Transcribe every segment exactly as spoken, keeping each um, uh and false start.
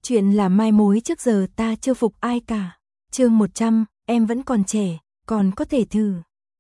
Chuyện là mai mối trước giờ ta chưa phục ai cả. Chương một trăm, em vẫn còn trẻ, còn có thể thử.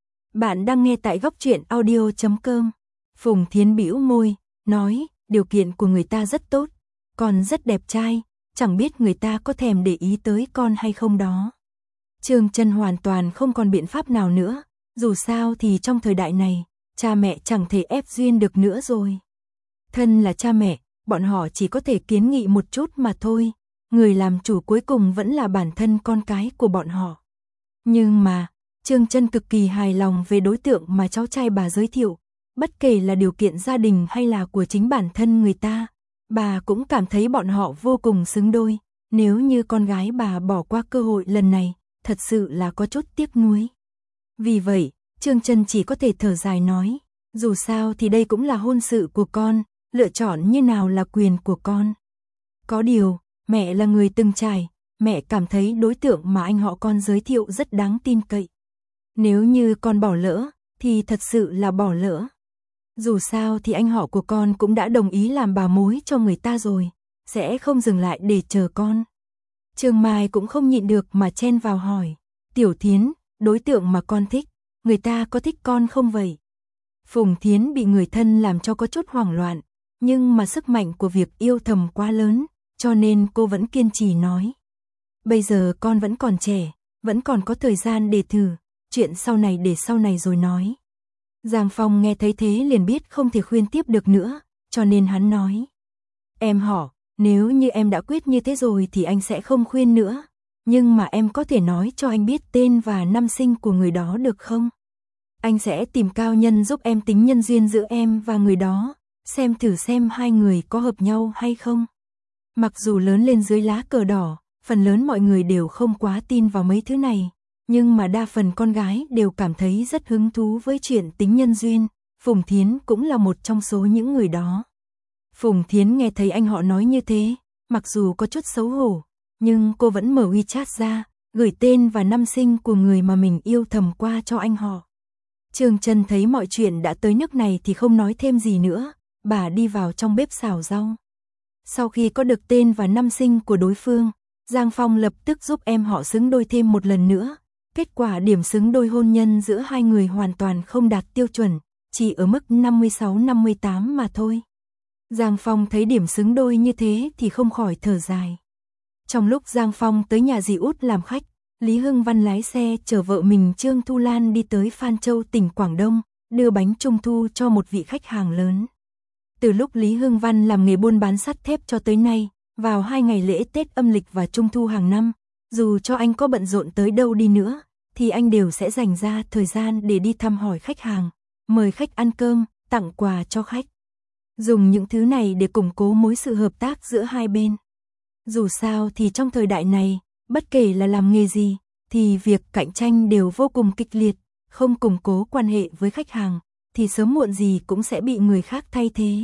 Bạn đang nghe tại góc truyện audio chấm com. Phùng Thiến bĩu môi, nói, điều kiện của người ta rất tốt, còn rất đẹp trai, chẳng biết người ta có thèm để ý tới con hay không đó. Trương Chân hoàn toàn không còn biện pháp nào nữa, dù sao thì trong thời đại này, cha mẹ chẳng thể ép duyên được nữa rồi. Thân là cha mẹ, bọn họ chỉ có thể kiến nghị một chút mà thôi, người làm chủ cuối cùng vẫn là bản thân con cái của bọn họ. Nhưng mà, Trương Chân cực kỳ hài lòng về đối tượng mà cháu trai bà giới thiệu, bất kể là điều kiện gia đình hay là của chính bản thân người ta, bà cũng cảm thấy bọn họ vô cùng xứng đôi, nếu như con gái bà bỏ qua cơ hội lần này, thật sự là có chút tiếc nuối. Vì vậy, Trương Chân chỉ có thể thở dài nói, dù sao thì đây cũng là hôn sự của con, lựa chọn như nào là quyền của con. Có điều, mẹ là người từng trải, mẹ cảm thấy đối tượng mà anh họ con giới thiệu rất đáng tin cậy. Nếu như con bỏ lỡ, thì thật sự là bỏ lỡ. Dù sao thì anh họ của con cũng đã đồng ý làm bà mối cho người ta rồi, sẽ không dừng lại để chờ con. Trương Mai cũng không nhịn được mà chen vào hỏi, Tiểu Thiến, đối tượng mà con thích, người ta có thích con không vậy? Phùng Thiến bị người thân làm cho có chút hoảng loạn, nhưng mà sức mạnh của việc yêu thầm quá lớn, cho nên cô vẫn kiên trì nói. Bây giờ con vẫn còn trẻ, vẫn còn có thời gian để thử, chuyện sau này để sau này rồi nói. Giang Phong nghe thấy thế liền biết không thể khuyên tiếp được nữa, cho nên hắn nói. Em họ, nếu như em đã quyết như thế rồi thì anh sẽ không khuyên nữa, nhưng mà em có thể nói cho anh biết tên và năm sinh của người đó được không? Anh sẽ tìm cao nhân giúp em tính nhân duyên giữa em và người đó, xem thử xem hai người có hợp nhau hay không. Mặc dù lớn lên dưới lá cờ đỏ, phần lớn mọi người đều không quá tin vào mấy thứ này, nhưng mà đa phần con gái đều cảm thấy rất hứng thú với chuyện tính nhân duyên, Phùng Thiến cũng là một trong số những người đó. Phùng Thiến nghe thấy anh họ nói như thế, mặc dù có chút xấu hổ, nhưng cô vẫn mở WeChat ra, gửi tên và năm sinh của người mà mình yêu thầm qua cho anh họ. Trương Chân thấy mọi chuyện đã tới nước này thì không nói thêm gì nữa, bà đi vào trong bếp xào rau. Sau khi có được tên và năm sinh của đối phương, Giang Phong lập tức giúp em họ xứng đôi thêm một lần nữa. Kết quả điểm xứng đôi hôn nhân giữa hai người hoàn toàn không đạt tiêu chuẩn, chỉ ở mức năm mươi sáu năm mươi tám mà thôi. Giang Phong thấy điểm xứng đôi như thế thì không khỏi thở dài. Trong lúc Giang Phong tới nhà dì út làm khách, Lý Hưng Văn lái xe chở vợ mình Trương Thu Lan đi tới Phan Châu tỉnh Quảng Đông, đưa bánh trung thu cho một vị khách hàng lớn. Từ lúc Lý Hưng Văn làm nghề buôn bán sắt thép cho tới nay, vào hai ngày lễ Tết âm lịch và Trung thu hàng năm, dù cho anh có bận rộn tới đâu đi nữa, thì anh đều sẽ dành ra thời gian để đi thăm hỏi khách hàng, mời khách ăn cơm, tặng quà cho khách. Dùng những thứ này để củng cố mối sự hợp tác giữa hai bên. Dù sao thì trong thời đại này, bất kể là làm nghề gì, thì việc cạnh tranh đều vô cùng kịch liệt, không củng cố quan hệ với khách hàng, thì sớm muộn gì cũng sẽ bị người khác thay thế.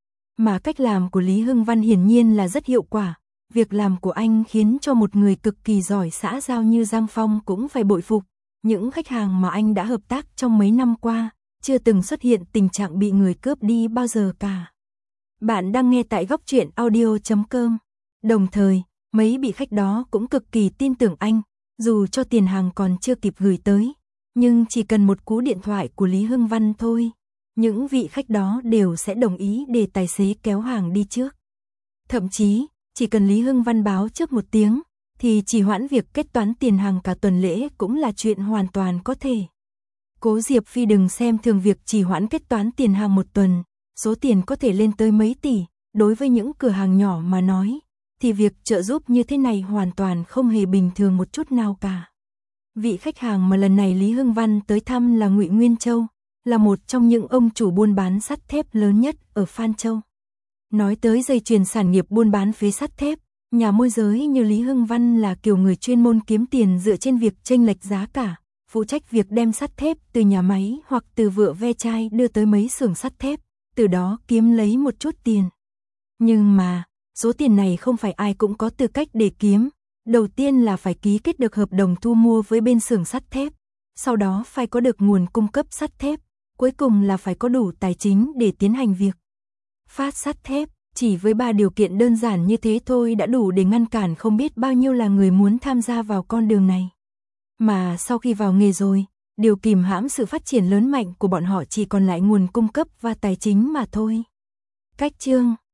Mà cách làm của Lý Hưng Văn hiển nhiên là rất hiệu quả, việc làm của anh khiến cho một người cực kỳ giỏi xã giao như Giang Phong cũng phải bội phục. Những khách hàng mà anh đã hợp tác trong mấy năm qua, chưa từng xuất hiện tình trạng bị người cướp đi bao giờ cả. Bạn đang nghe tại góc truyện audio chấm com. Đồng thời, mấy vị khách đó cũng cực kỳ tin tưởng anh, dù cho tiền hàng còn chưa kịp gửi tới, nhưng chỉ cần một cú điện thoại của Lý Hưng Văn thôi, những vị khách đó đều sẽ đồng ý để tài xế kéo hàng đi trước. Thậm chí, chỉ cần Lý Hưng Văn báo trước một tiếng, thì trì hoãn việc kết toán tiền hàng cả tuần lễ cũng là chuyện hoàn toàn có thể. Cố Diệp Phi đừng xem thường việc trì hoãn kết toán tiền hàng một tuần, số tiền có thể lên tới mấy tỷ, đối với những cửa hàng nhỏ mà nói, thì việc trợ giúp như thế này hoàn toàn không hề bình thường một chút nào cả. Vị khách hàng mà lần này Lý Hưng Văn tới thăm là Ngụy Nguyên Châu, là một trong những ông chủ buôn bán sắt thép lớn nhất ở Phan Châu. Nói tới dây chuyền sản nghiệp buôn bán phế sắt thép, nhà môi giới như Lý Hưng Văn là kiểu người chuyên môn kiếm tiền dựa trên việc chênh lệch giá cả, phụ trách việc đem sắt thép từ nhà máy hoặc từ vựa ve chai đưa tới mấy xưởng sắt thép, từ đó kiếm lấy một chút tiền. Nhưng mà, số tiền này không phải ai cũng có tư cách để kiếm, đầu tiên là phải ký kết được hợp đồng thu mua với bên xưởng sắt thép, sau đó phải có được nguồn cung cấp sắt thép, cuối cùng là phải có đủ tài chính để tiến hành việc phát sắt thép. Chỉ với ba điều kiện đơn giản như thế thôi đã đủ để ngăn cản không biết bao nhiêu là người muốn tham gia vào con đường này. Mà sau khi vào nghề rồi, điều kìm hãm sự phát triển lớn mạnh của bọn họ chỉ còn lại nguồn cung cấp và tài chính mà thôi. Cách chương